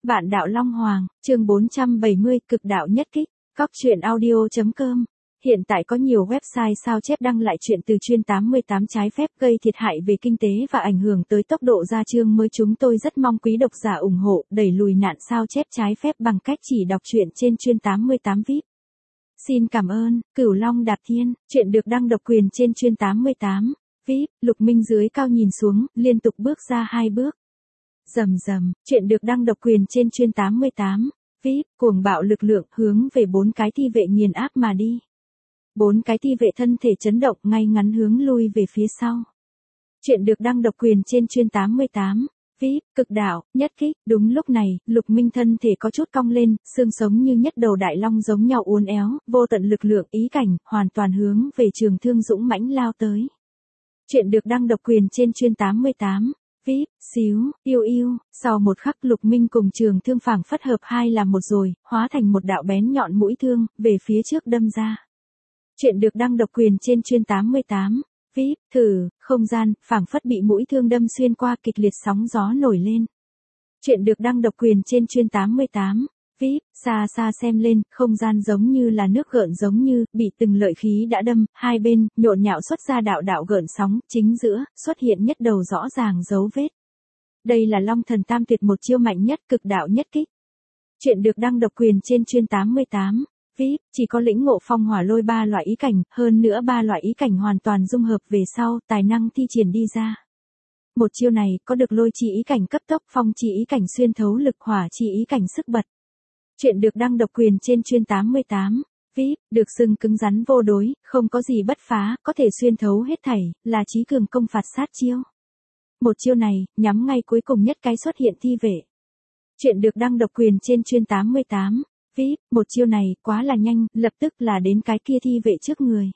Vạn đạo Long Hoàng, chương 470, cực đạo nhất kích, cóc.truyện.audio.com. Hiện tại có nhiều website sao chép đăng lại chuyện từ chuyên 88 trái phép gây thiệt hại về kinh tế và ảnh hưởng tới tốc độ ra chương mới. Chúng tôi rất mong quý độc giả ủng hộ, đẩy lùi nạn sao chép trái phép bằng cách chỉ đọc truyện trên chuyên 88 VIP. Xin cảm ơn. Cửu Long Đạp Thiên, chuyện được đăng độc quyền trên chuyên 88 VIP. Lục Minh dưới cao nhìn xuống, liên tục bước ra 2 bước. Rầm rầm, chuyện được đăng độc quyền trên chuyên 88 VIP. Cuồng bạo lực lượng hướng về 4 cái thi vệ nghiền áp mà đi. 4 cái thi vệ thân thể chấn động, ngay ngắn hướng lui về phía sau. Chuyện được đăng độc quyền trên chuyên 88 VIP. Cực đạo nhất kích. Đúng lúc này, Lục Minh thân thể có chút cong lên, xương sống như nhất đầu đại long giống nhau uốn éo, vô tận lực lượng ý cảnh hoàn toàn hướng về Trường Thương dũng mãnh lao tới. Chuyện được đăng độc quyền trên chuyên 88 VIP. Xíu, yêu yêu. Sau một khắc, Lục Minh cùng Trường Thương phảng phất hợp hai làm một rồi, hóa thành một đạo bén nhọn mũi thương về phía trước đâm ra. Chuyện được đăng độc quyền trên chuyên 88 VIP. Thử, không gian phảng phất bị mũi thương đâm xuyên qua, kịch liệt sóng gió nổi lên. Chuyện được đăng độc quyền trên chuyên 88 VIP. Xa xa xem lên, không gian giống như là nước gợn, giống như bị từng lợi khí đã đâm, hai bên nhộn nhạo xuất ra đạo đạo gợn sóng, chính giữa xuất hiện nhất đầu rõ ràng dấu vết. Đây là Long Thần Tam Tuyệt, một chiêu mạnh nhất, cực đạo nhất kích. Chuyện được đăng độc quyền trên chuyên 88 VIP. Chỉ có lĩnh ngộ phong hỏa lôi 3 loại ý cảnh, hơn nữa 3 loại ý cảnh hoàn toàn dung hợp về sau, tài năng thi triển đi ra. Một chiêu này có được lôi chi ý cảnh cấp tốc, phong chi ý cảnh xuyên thấu lực, hỏa chi ý cảnh sức bật. Chuyện được đăng độc quyền trên chuyên 88 VIP. Được xưng cứng rắn vô đối, không có gì bất phá, có thể xuyên thấu hết thảy, là chí cường công phạt sát chiêu. Một chiêu này nhắm ngay cuối cùng nhất cái xuất hiện thi vệ. Chuyện được đăng độc quyền trên chuyên 88 VIP. Một chiêu này quá là nhanh, lập tức là đến cái kia thi vệ trước người.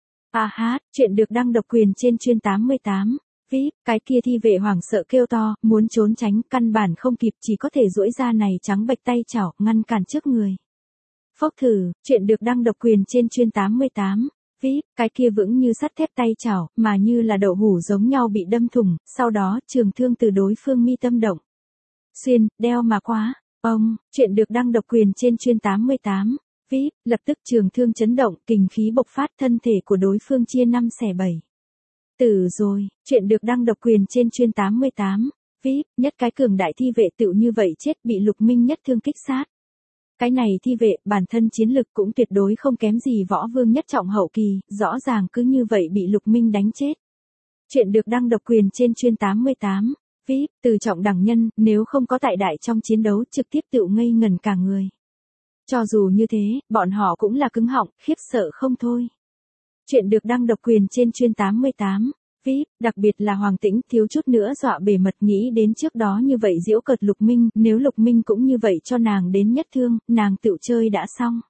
Chuyện được đăng độc quyền trên chuyên 88 VIP. Cái kia thi vệ hoảng sợ kêu to, muốn trốn tránh, căn bản không kịp, chỉ có thể duỗi ra này trắng bệch tay chảo, ngăn cản trước người. Phốc thử, chuyện được đăng độc quyền trên chuyên 88 VIP. Cái kia vững như sắt thép tay chảo, mà như là đậu hũ giống nhau bị đâm thủng, sau đó Trường Thương từ đối phương mi tâm động. Xuyên, đeo mà quá. Ông, chuyện được đăng độc quyền trên chuyên 88 VIP. Lập tức Trường Thương chấn động, kình khí bộc phát, thân thể của đối phương chia 5 xẻ 7. Tử rồi. Chuyện được đăng độc quyền trên chuyên 88 VIP. Nhất cái cường đại thi vệ tựu như vậy chết, bị Lục Minh nhất thương kích sát. Cái này thi vệ, bản thân chiến lực cũng tuyệt đối không kém gì võ vương nhất trọng hậu kỳ, rõ ràng cứ như vậy bị Lục Minh đánh chết. Chuyện được đăng độc quyền trên chuyên 88 VIP. Từ trọng đẳng nhân, nếu không có tại đại trong chiến đấu, trực tiếp tựu ngây ngẩn cả người. Cho dù như thế, bọn họ cũng là cứng họng, khiếp sợ không thôi. Chuyện được đăng độc quyền trên chuyên 88 VIP. Đặc biệt là Hoàng Tĩnh, thiếu chút nữa dọa bể mật, nghĩ đến trước đó như vậy giễu cợt Lục Minh, nếu Lục Minh cũng như vậy cho nàng đến nhất thương, nàng tựu chơi đã xong.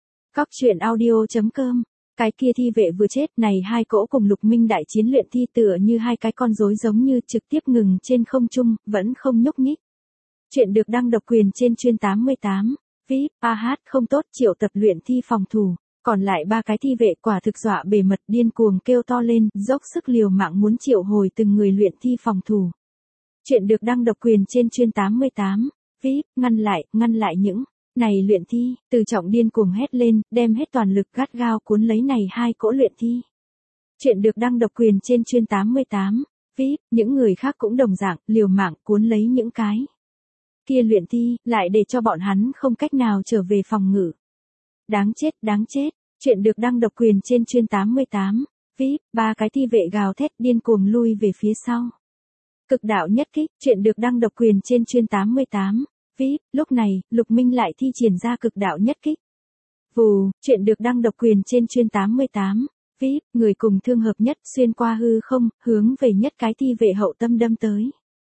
cóc.truyện.audio.com. Cái kia thi vệ vừa chết, này hai cỗ cùng Lục Minh đại chiến luyện thi tựa như hai cái con rối giống như, trực tiếp ngừng trên không trung, vẫn không nhúc nhích. Chuyện được đăng độc quyền trên chuyên 88 VIP. Không tốt, triệu tập luyện thi phòng thủ. Còn lại 3 cái thi vệ quả thực dọa bề mật, điên cuồng kêu to lên, dốc sức liều mạng muốn triệu hồi từng người luyện thi phòng thủ. Chuyện được đăng độc quyền trên chuyên 88 VIP. Ngăn lại những này luyện thi. Từ trọng điên cuồng hét lên, đem hết toàn lực gắt gao cuốn lấy này hai cỗ luyện thi. Chuyện được đăng độc quyền trên chuyên 88 VIP. Những người khác cũng đồng dạng, liều mạng cuốn lấy những cái kia luyện thi, lại để cho bọn hắn không cách nào trở về phòng ngự. Đáng chết. Chuyện được đăng độc quyền trên chuyên 88 VIP. 3 cái thi vệ gào thét điên cuồng lui về phía sau. Cực đạo nhất kích. Chuyện được đăng độc quyền trên chuyên 88 VIP. Lúc này, Lục Minh lại thi triển ra cực đạo nhất kích. Vù, chuyện được đăng độc quyền trên chuyên 88 VIP. Người cùng thương hợp nhất, xuyên qua hư không, hướng về nhất cái thi vệ hậu tâm đâm tới.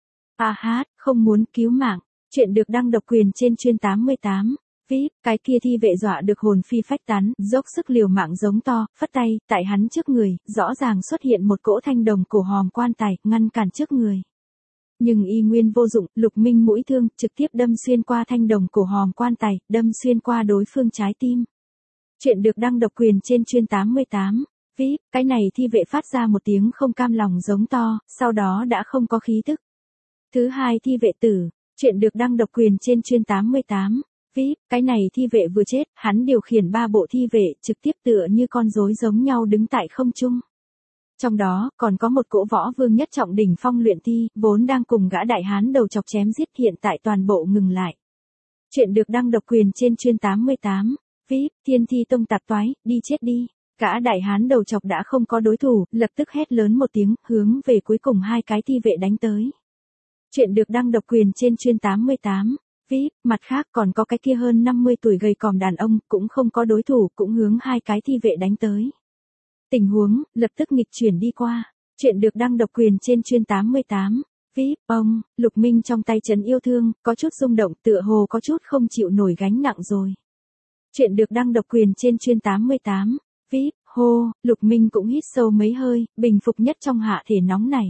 Không muốn cứu mạng. Chuyện được đăng độc quyền trên chuyên 88 VIP. Cái kia thi vệ dọa được hồn phi phách tán, dốc sức liều mạng giống to, phất tay, tại hắn trước người, rõ ràng xuất hiện một cỗ thanh đồng cổ hòm quan tài, ngăn cản trước người. Nhưng y nguyên vô dụng, Lục Minh mũi thương, trực tiếp đâm xuyên qua thanh đồng cổ hòm quan tài, đâm xuyên qua đối phương trái tim. Chuyện được đăng độc quyền trên chuyên 88 VIP. Cái này thi vệ phát ra một tiếng không cam lòng giống to, sau đó đã không có khí tức. Thứ hai thi vệ tử. Chuyện được đăng độc quyền trên chuyên 88. VIP, cái này thi vệ vừa chết, hắn điều khiển 3 bộ thi vệ trực tiếp tựa như con rối giống nhau đứng tại không trung. Trong đó, còn có một cỗ võ vương nhất trọng đỉnh phong luyện thi, vốn đang cùng gã đại hán đầu chọc chém giết hiện tại toàn bộ ngừng lại. Chuyện được đăng độc quyền trên chuyên 88. VIP, Thiên Thi Tông tạp toái, đi chết đi. Gã đại hán đầu chọc đã không có đối thủ, lập tức hét lớn một tiếng, hướng về cuối cùng 2 cái thi vệ đánh tới. Chuyện được đăng độc quyền trên chuyên 88. VIP, mặt khác còn có cái kia hơn 50 tuổi gầy còm đàn ông, cũng không có đối thủ, cũng hướng 2 cái thi vệ đánh tới. Tình huống, lập tức nghịch chuyển đi qua. Chuyện được đăng độc quyền trên chuyên 88. VIP, ông, Lục Minh trong tay trấn yêu thương, có chút rung động tựa hồ có chút không chịu nổi gánh nặng rồi. Chuyện được đăng độc quyền trên chuyên 88. VIP, hô, Lục Minh cũng hít sâu mấy hơi, bình phục nhất trong hạ thể nóng này.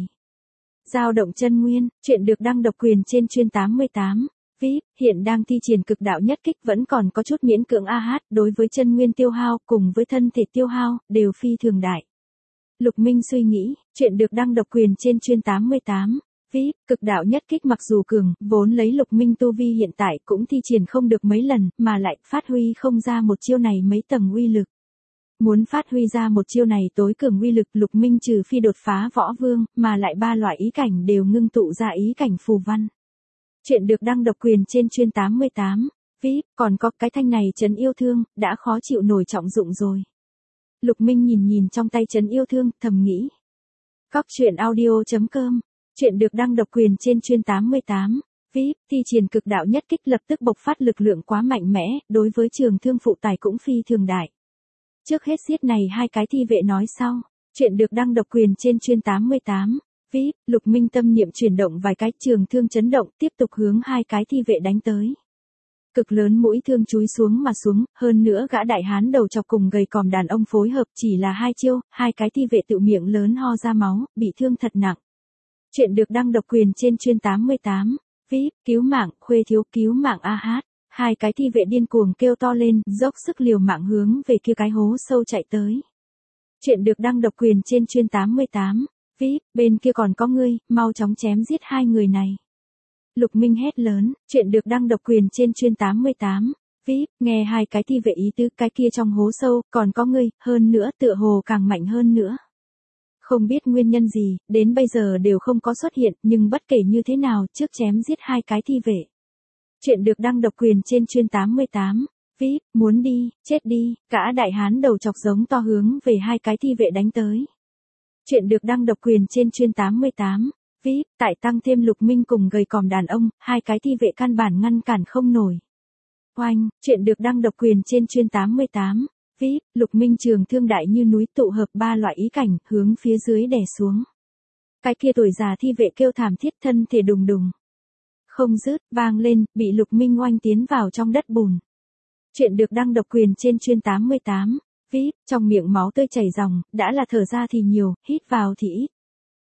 Dao động chân nguyên, chuyện được đăng độc quyền trên chuyên 88. VIP, hiện đang thi triển cực đạo nhất kích vẫn còn có chút miễn cưỡng đối với chân nguyên tiêu hao cùng với thân thể tiêu hao, đều phi thường đại. Lục Minh suy nghĩ, chuyện được đăng độc quyền trên chuyên 88. VIP, cực đạo nhất kích mặc dù cường, vốn lấy Lục Minh tu vi hiện tại cũng thi triển không được mấy lần, mà lại phát huy không ra một chiêu này mấy tầng uy lực. Muốn phát huy ra một chiêu này tối cường uy lực, Lục Minh trừ phi đột phá võ vương, mà lại 3 loại ý cảnh đều ngưng tụ ra ý cảnh phù văn. Chuyện được đăng độc quyền trên chuyên 88. VIP, còn có cái thanh này trấn yêu thương, đã khó chịu nổi trọng dụng rồi. Lục Minh nhìn trong tay trấn yêu thương, thầm nghĩ. Cóc truyện audio.com. Chuyện được đăng độc quyền trên chuyên 88. VIP, thi triển cực đạo nhất kích lập tức bộc phát lực lượng quá mạnh mẽ, đối với trường thương phụ tải cũng phi thường đại. Trước hết xiết này 2 cái thi vệ nói sau. Chuyện được đăng độc quyền trên chuyên 88. VIP, Lục Minh tâm niệm chuyển động vài cái, trường thương chấn động, tiếp tục hướng 2 cái thi vệ đánh tới. Cực lớn mũi thương chúi xuống mà xuống, hơn nữa gã đại hán đầu chọc cùng gầy còm đàn ông phối hợp chỉ là 2 chiêu, 2 cái thi vệ tự miệng lớn ho ra máu, bị thương thật nặng. Chuyện được đăng độc quyền trên chuyên 88. VIP, cứu mạng, Khuê thiếu cứu mạng AH. 2 cái thi vệ điên cuồng kêu to lên, dốc sức liều mạng hướng về kia cái hố sâu chạy tới. Chuyện được đăng độc quyền trên chuyên 88. VIP, bên kia còn có ngươi, mau chóng chém giết 2 người này. Lục Minh hét lớn, chuyện được đăng độc quyền trên chuyên 88. VIP, nghe 2 cái thi vệ ý tứ, cái kia trong hố sâu, còn có ngươi, hơn nữa tựa hồ càng mạnh hơn nữa. Không biết nguyên nhân gì, đến bây giờ đều không có xuất hiện, nhưng bất kể như thế nào, trước chém giết 2 cái thi vệ. Chuyện được đăng độc quyền trên chuyên 88. VIP, muốn đi, chết đi, cả đại hán đầu chọc giống to hướng về 2 cái thi vệ đánh tới. Chuyện được đăng độc quyền trên chuyên 88. VIP, tại tăng thêm Lục Minh cùng gầy còm đàn ông, 2 cái thi vệ căn bản ngăn cản không nổi. Oanh, chuyện được đăng độc quyền trên chuyên 88. VIP, Lục Minh trường thương đại như núi tụ hợp 3 loại ý cảnh, hướng phía dưới đè xuống. Cái kia tuổi già thi vệ kêu thảm thiết, thân thể đùng đùng. Không dứt, vang lên, bị Lục Minh oanh tiến vào trong đất bùn. Chuyện được đăng độc quyền trên chuyên 88. VIP, trong miệng máu tươi chảy ròng, đã là thở ra thì nhiều, hít vào thì ít.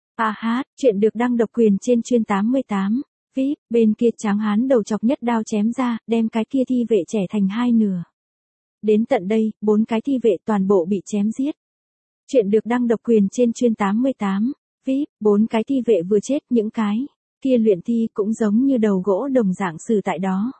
Chuyện được đăng độc quyền trên chuyên 88. VIP, bên kia tráng hán đầu chọc nhất đao chém ra, đem cái kia thi vệ trẻ thành 2 nửa. Đến tận đây, 4 cái thi vệ toàn bộ bị chém giết. Chuyện được đăng độc quyền trên chuyên 88. VIP, 4 cái thi vệ vừa chết, những cái kia luyện thi cũng giống như đầu gỗ đồng dạng xử tại đó.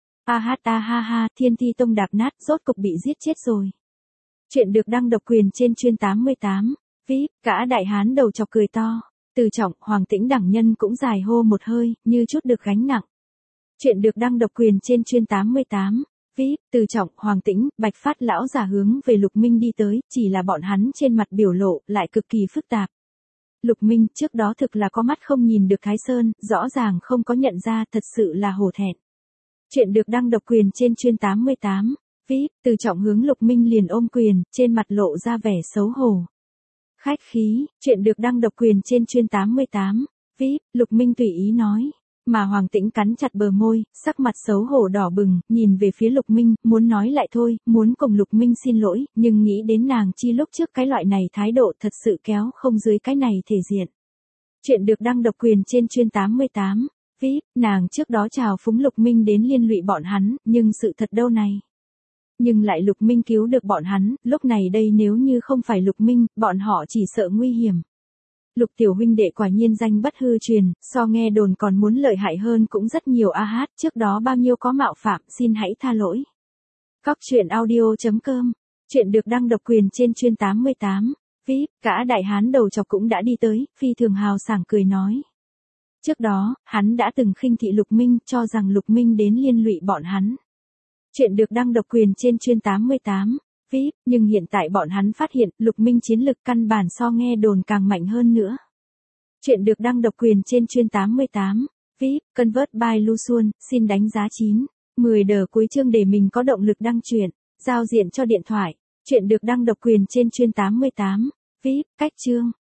Thiên Thi Tông đạp nát, rốt cục bị giết chết rồi. Chuyện được đăng độc quyền trên chuyên 88. VIP, cả đại hán đầu chọc cười to. Từ Trọng, Hoàng Tĩnh đẳng nhân cũng dài hô một hơi, như chút được gánh nặng. Chuyện được đăng độc quyền trên chuyên 88. VIP, Từ Trọng, Hoàng Tĩnh, Bạch Phát lão giả hướng về Lục Minh đi tới, chỉ là bọn hắn trên mặt biểu lộ, lại cực kỳ phức tạp. Lục Minh, trước đó thực là có mắt không nhìn được Thái Sơn, rõ ràng không có nhận ra, thật sự là hổ thẹn. Chuyện được đăng độc quyền trên chuyên 88. VIP, Từ Trọng hướng Lục Minh liền ôm quyền, trên mặt lộ ra vẻ xấu hổ. Khách khí, chuyện được đăng độc quyền trên chuyên 88. VIP, Lục Minh tùy ý nói. Mà Hoàng Tĩnh cắn chặt bờ môi, sắc mặt xấu hổ đỏ bừng, nhìn về phía Lục Minh, muốn nói lại thôi, muốn cùng Lục Minh xin lỗi, nhưng nghĩ đến nàng chi lúc trước cái loại này thái độ thật sự kéo không dưới cái này thể diện. Chuyện được đăng độc quyền trên chuyên 88. VIP, nàng trước đó chào phúng Lục Minh đến liên lụy bọn hắn, nhưng sự thật đâu này. Nhưng lại Lục Minh cứu được bọn hắn, lúc này đây nếu như không phải Lục Minh, bọn họ chỉ sợ nguy hiểm. Lục tiểu huynh đệ quả nhiên danh bất hư truyền, so nghe đồn còn muốn lợi hại hơn cũng rất nhiều a hát, trước đó bao nhiêu có mạo phạm, xin hãy tha lỗi. Cóc truyện audio.com. Chuyện được đăng độc quyền trên chuyên 88. VIP, cả đại hán đầu chọc cũng đã đi tới, phi thường hào sảng cười nói. Trước đó, hắn đã từng khinh thị Lục Minh, cho rằng Lục Minh đến liên lụy bọn hắn. Chuyện được đăng độc quyền trên chuyên 88. VIP, nhưng hiện tại bọn hắn phát hiện, Lục Minh chiến lực căn bản so nghe đồn càng mạnh hơn nữa. Chuyện được đăng độc quyền trên chuyên 88. VIP, Convert by Lusuan, xin đánh giá 9. 10 đờ cuối chương để mình có động lực đăng truyện, giao diện cho điện thoại. Chuyện được đăng độc quyền trên chuyên 88. VIP, cách chương.